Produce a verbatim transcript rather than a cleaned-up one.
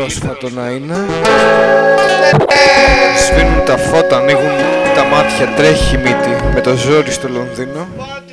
πρόσφατο να είναι. Σβήνουν τα φώτα, ανοίγουν τα μάτια, τρέχει η μύτη με το ζόρι στο Λονδίνο.